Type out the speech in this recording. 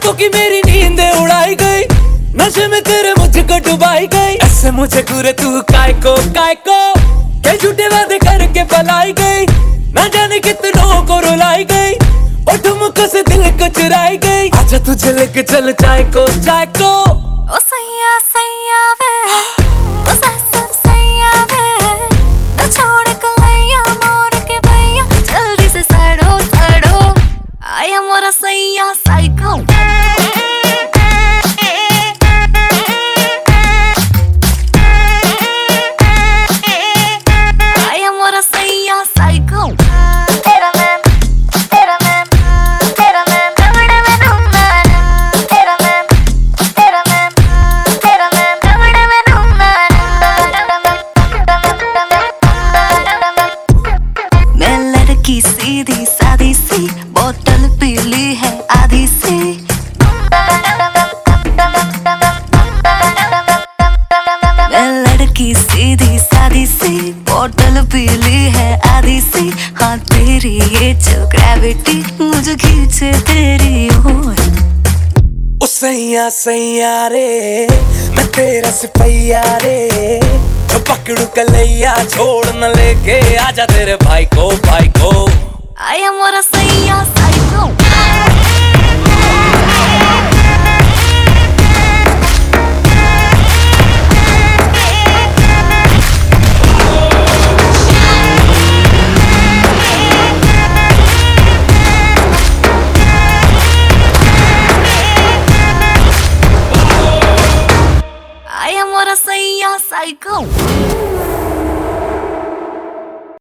रातों की मेरी नींद उड़ाई गई, नशे में तेरे मुझको डुबाई गई। ऐसे मुझे घूरे तू काय को के झूठे वादे करके पलाई गई। ना जाने कितनों को रुलाई गई, और ठुमकों से दिल को चुराई गई। आजा तुझे लेके चल चाय को ओ सैया सैया वे, ओ सैया वे, ना छोड़ कलैया मोर के भैया, जल्दी से सड़ो आया मोरा सैया साइको। आया मोरा सैया साइको। तेरा मैन रगड़े में ढूंढना, तेरा मैन रगड़े में ढूंढना। मैं लड़की सीधी सादी सी, बोतल पीली है आधी सी। मैं लड़की सीधी सादी सी, बोतल पीली है आधी सी। हाँ तेरी ये जो ग्रेविटी मुझे खींचे तेरी ओर। ओ सैया सैया रे, मैं तेरा सिपैया रे, जो पकड़ू कलैया छोड़ न लेके आजा तेरे भाई को। आया मोरा सैया साइको। आया मोरा सैया साइको।